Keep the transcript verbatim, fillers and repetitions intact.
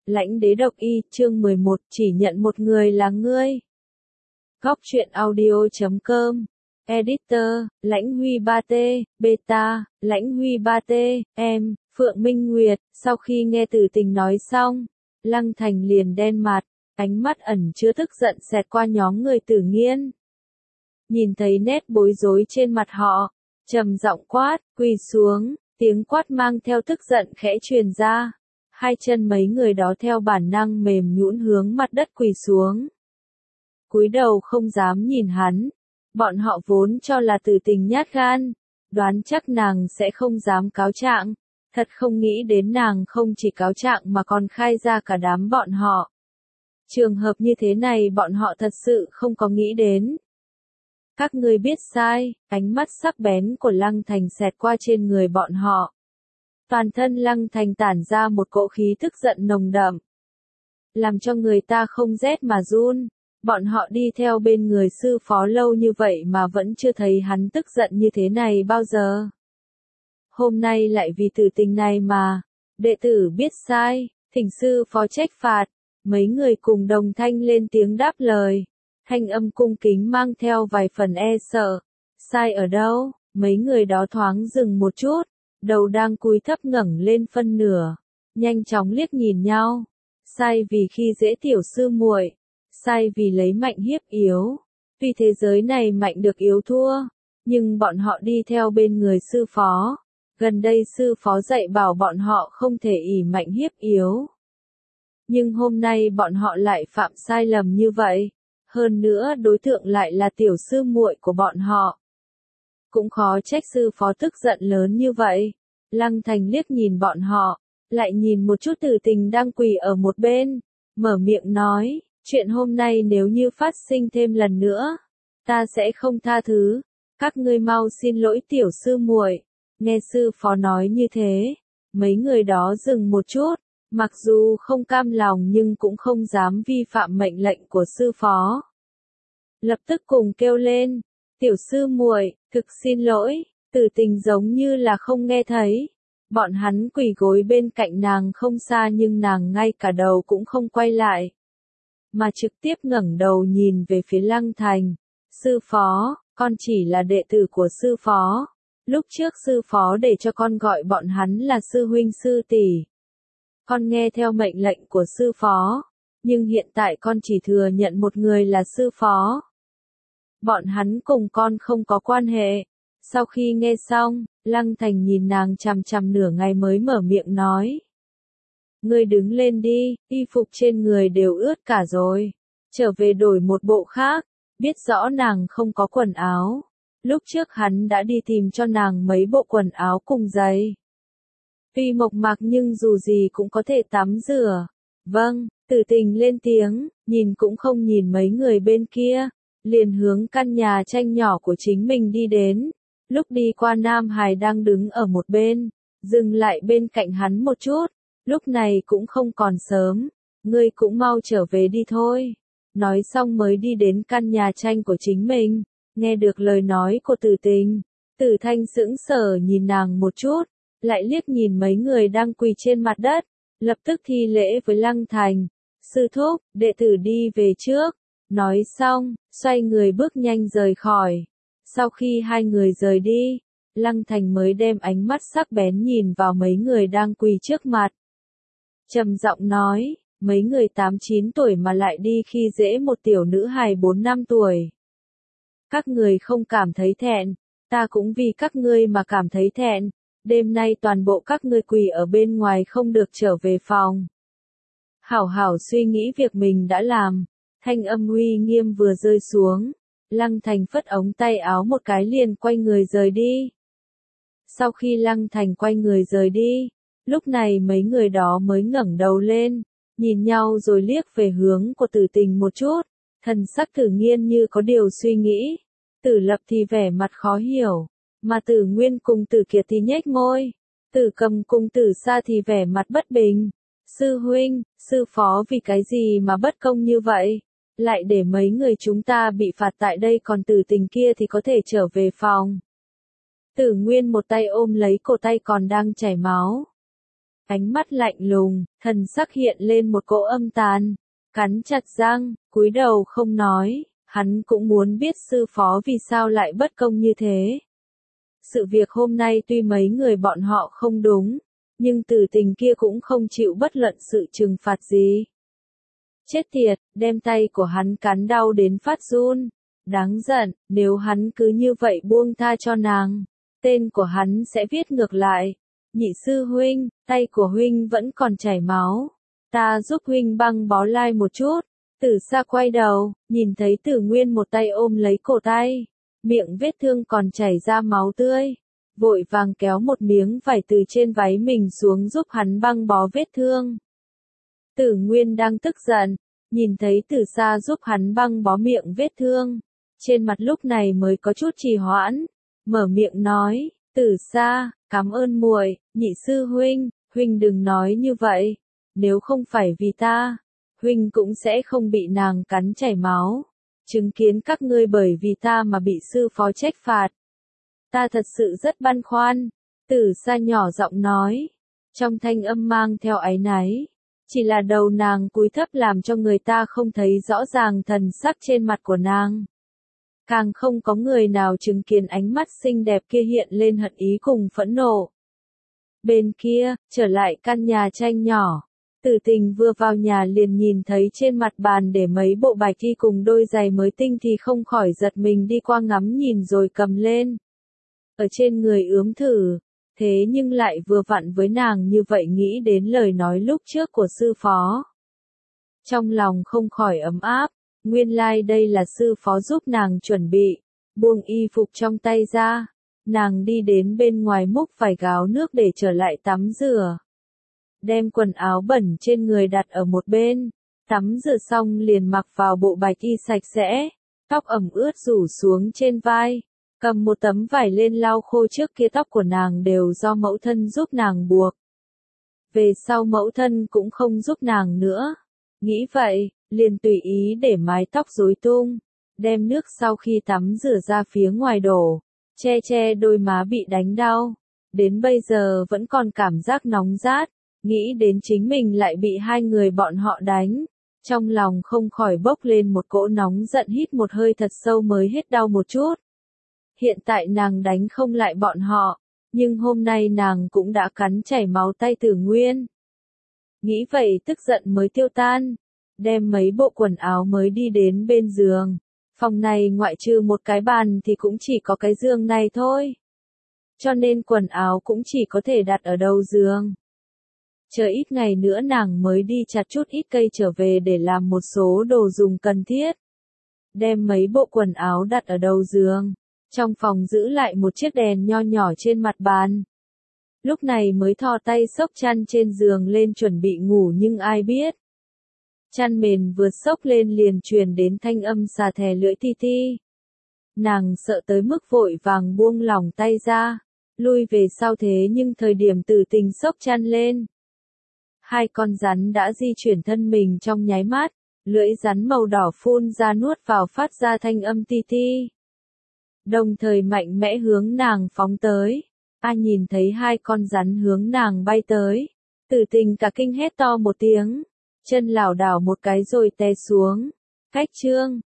Lãnh đế độc y, chương mười một, chỉ nhận một người là ngươi. Góc truyện audio chấm com. Editor, Lãnh Huy ba T, Beta, Lãnh Huy ba T, em, Phượng Minh Nguyệt. Sau khi nghe Tử Tình nói xong, Lăng Thành liền đen mặt, ánh mắt ẩn chứa tức giận xẹt qua nhóm người Tử Nghiên. Nhìn thấy nét bối rối trên mặt họ, trầm giọng quát, quỳ xuống, tiếng quát mang theo tức giận khẽ truyền ra. Hai chân mấy người đó theo bản năng mềm nhũn hướng mặt đất quỳ xuống. Cúi đầu không dám nhìn hắn, bọn họ vốn cho là Tử Tình nhát gan, đoán chắc nàng sẽ không dám cáo trạng, thật không nghĩ đến nàng không chỉ cáo trạng mà còn khai ra cả đám bọn họ. Trường hợp như thế này bọn họ thật sự không có nghĩ đến. Các ngươi biết sai, ánh mắt sắc bén của Lăng Thành xẹt qua trên người bọn họ. Toàn thân Lăng Thành tản ra một cỗ khí tức giận nồng đậm, làm cho người ta không rét mà run. Bọn họ đi theo bên người sư phó lâu như vậy mà vẫn chưa thấy hắn tức giận như thế này bao giờ. Hôm nay lại vì Tử Tình này mà, đệ tử biết sai, thỉnh sư phó trách phạt. Mấy người cùng đồng thanh lên tiếng đáp lời, thanh âm cung kính mang theo vài phần e sợ. Sai ở đâu? Mấy người đó thoáng dừng một chút, đầu đang cúi thấp ngẩng lên phân nửa, nhanh chóng liếc nhìn nhau. Sai vì khi dễ tiểu sư muội, sai vì lấy mạnh hiếp yếu. Tuy thế giới này mạnh được yếu thua, nhưng bọn họ đi theo bên người sư phó. Gần đây sư phó dạy bảo bọn họ không thể ỷ mạnh hiếp yếu. Nhưng hôm nay bọn họ lại phạm sai lầm như vậy. Hơn nữa đối tượng lại là tiểu sư muội của bọn họ. Cũng khó trách sư phó tức giận lớn như vậy. Lăng Thành liếc nhìn bọn họ, lại nhìn một chút Tử Tình đang quỳ ở một bên, mở miệng nói, chuyện hôm nay nếu như phát sinh thêm lần nữa, ta sẽ không tha thứ, các ngươi mau xin lỗi tiểu sư muội. Nghe sư phó nói như thế, mấy người đó dừng một chút, mặc dù không cam lòng nhưng cũng không dám vi phạm mệnh lệnh của sư phó. Lập tức cùng kêu lên, tiểu sư muội, thực xin lỗi. Tử Tình giống như là không nghe thấy. Bọn hắn quỳ gối bên cạnh nàng không xa nhưng nàng ngay cả đầu cũng không quay lại, mà trực tiếp ngẩng đầu nhìn về phía Lăng Thành. Sư phó, con chỉ là đệ tử của sư phó. Lúc trước sư phó để cho con gọi bọn hắn là sư huynh sư tỷ. Con nghe theo mệnh lệnh của sư phó, nhưng hiện tại con chỉ thừa nhận một người là sư phó. Bọn hắn cùng con không có quan hệ. Sau khi nghe xong, Lăng Thành nhìn nàng chằm chằm nửa ngày mới mở miệng nói. Ngươi đứng lên đi, y phục trên người đều ướt cả rồi. Trở về đổi một bộ khác, biết rõ nàng không có quần áo. Lúc trước hắn đã đi tìm cho nàng mấy bộ quần áo cùng giày. Tuy mộc mạc nhưng dù gì cũng có thể tắm rửa. Vâng, Tử Tình lên tiếng, nhìn cũng không nhìn mấy người bên kia, liền hướng căn nhà tranh nhỏ của chính mình đi đến. Lúc đi qua Nam Hải đang đứng ở một bên, dừng lại bên cạnh hắn một chút, lúc này cũng không còn sớm, ngươi cũng mau trở về đi thôi. Nói xong mới đi đến căn nhà tranh của chính mình, nghe được lời nói của Tử Tình, Tử Thanh sững sờ nhìn nàng một chút, lại liếc nhìn mấy người đang quỳ trên mặt đất, lập tức thi lễ với Lăng Thành, sư thúc, đệ tử đi về trước. Nói xong, xoay người bước nhanh rời khỏi. Sau khi hai người rời đi, Lăng Thành mới đem ánh mắt sắc bén nhìn vào mấy người đang quỳ trước mặt. Trầm giọng nói, mấy người tám chín tuổi mà lại đi khi dễ một tiểu nữ hài bốn năm tuổi. Các người không cảm thấy thẹn, ta cũng vì các ngươi mà cảm thấy thẹn. Đêm nay toàn bộ các ngươi quỳ ở bên ngoài không được trở về phòng. Hảo hảo suy nghĩ việc mình đã làm. Thanh âm uy nghiêm vừa rơi xuống, Lăng Thành phất ống tay áo một cái liền quay người rời đi. Sau khi Lăng Thành quay người rời đi, lúc này mấy người đó mới ngẩng đầu lên, nhìn nhau rồi liếc về hướng của Tử Tình một chút, thần sắc Tử Nghiên như có điều suy nghĩ, Tử Lập thì vẻ mặt khó hiểu, mà Tử Nguyên cùng Tử Kiệt thì nhếch môi, Tử Cầm cùng Tử Sa thì vẻ mặt bất bình. Sư huynh, sư phó vì cái gì mà bất công như vậy? Lại để mấy người chúng ta bị phạt tại đây còn Tử Tình kia thì có thể trở về phòng. Tử Nguyên một tay ôm lấy cổ tay còn đang chảy máu. ánh mắt lạnh lùng, thần sắc hiện lên một cỗ âm tàn, cắn chặt răng, cúi đầu không nói, hắn cũng muốn biết sư phó vì sao lại bất công như thế. Sự việc hôm nay tuy mấy người bọn họ không đúng, nhưng Tử Tình kia cũng không chịu bất luận sự trừng phạt gì. Chết tiệt, đem tay của hắn cắn đau đến phát run. Đáng giận, nếu hắn cứ như vậy buông tha cho nàng, tên của hắn sẽ viết ngược lại. Nhị sư huynh, tay của huynh vẫn còn chảy máu. Ta giúp huynh băng bó lai một chút. Tử Sa quay đầu, nhìn thấy Tử Nguyên một tay ôm lấy cổ tay, miệng vết thương còn chảy ra máu tươi. Vội vàng kéo một miếng vải từ trên váy mình xuống giúp hắn băng bó vết thương. Tử Nguyên đang tức giận, nhìn thấy Tử Sa giúp hắn băng bó miệng vết thương, trên mặt lúc này mới có chút trì hoãn, mở miệng nói, Tử Sa, cảm ơn muội, nhị sư huynh, huynh đừng nói như vậy, nếu không phải vì ta, huynh cũng sẽ không bị nàng cắn chảy máu, chứng kiến các ngươi bởi vì ta mà bị sư phó trách phạt. Ta thật sự rất băn khoăn, Tử Sa nhỏ giọng nói, trong thanh âm mang theo áy náy, chỉ là đầu nàng cúi thấp làm cho người ta không thấy rõ ràng thần sắc trên mặt của nàng. Càng không có người nào chứng kiến ánh mắt xinh đẹp kia hiện lên hận ý cùng phẫn nộ. Bên kia, trở lại căn nhà tranh nhỏ, Tử Tình vừa vào nhà liền nhìn thấy trên mặt bàn để mấy bộ bạch y cùng đôi giày mới tinh thì không khỏi giật mình đi qua ngắm nhìn rồi cầm lên. Ở trên người ướm thử, thế nhưng lại vừa vặn với nàng như vậy nghĩ đến lời nói lúc trước của sư phó. Trong lòng không khỏi ấm áp, nguyên lai like đây là sư phó giúp nàng chuẩn bị, buông y phục trong tay ra, nàng đi đến bên ngoài múc vài gáo nước để trở lại tắm rửa. Đem quần áo bẩn trên người đặt ở một bên, tắm rửa xong liền mặc vào bộ bạch y sạch sẽ, tóc ẩm ướt rủ xuống trên vai, cầm một tấm vải lên lau khô trước kia tóc của nàng đều do mẫu thân giúp nàng buộc. Về sau mẫu thân cũng không giúp nàng nữa. Nghĩ vậy, liền tùy ý để mái tóc rối tung, đem nước sau khi tắm rửa ra phía ngoài đổ, che che đôi má bị đánh đau. Đến bây giờ vẫn còn cảm giác nóng rát, nghĩ đến chính mình lại bị hai người bọn họ đánh. Trong lòng không khỏi bốc lên một cỗ nóng giận, hít một hơi thật sâu mới hết đau một chút. Hiện tại nàng đánh không lại bọn họ, nhưng hôm nay nàng cũng đã cắn chảy máu tay Tử Nguyên. Nghĩ vậy tức giận mới tiêu tan, đem mấy bộ quần áo mới đi đến bên giường. Phòng này ngoại trừ một cái bàn thì cũng chỉ có cái giường này thôi. Cho nên quần áo cũng chỉ có thể đặt ở đầu giường. Chờ ít ngày nữa nàng mới đi chặt chút ít cây trở về để làm một số đồ dùng cần thiết. Đem mấy bộ quần áo đặt ở đầu giường. Trong phòng giữ lại một chiếc đèn nho nhỏ trên mặt bàn. Lúc này mới thò tay xốc chăn trên giường lên chuẩn bị ngủ, nhưng ai biết. Chăn mền vừa xốc lên liền truyền đến thanh âm xà thè lưỡi ti ti. Nàng sợ tới mức vội vàng buông lỏng tay ra, lui về sau, thế nhưng thời điểm Tử Tình xốc chăn lên, hai con rắn đã di chuyển thân mình trong nháy mắt, lưỡi rắn màu đỏ phun ra nuốt vào phát ra thanh âm ti ti. Đồng thời mạnh mẽ hướng nàng phóng tới. A nhìn thấy hai con rắn hướng nàng bay tới, Tử Tình cả kinh hét to một tiếng, chân lảo đảo một cái rồi té xuống. Cách chương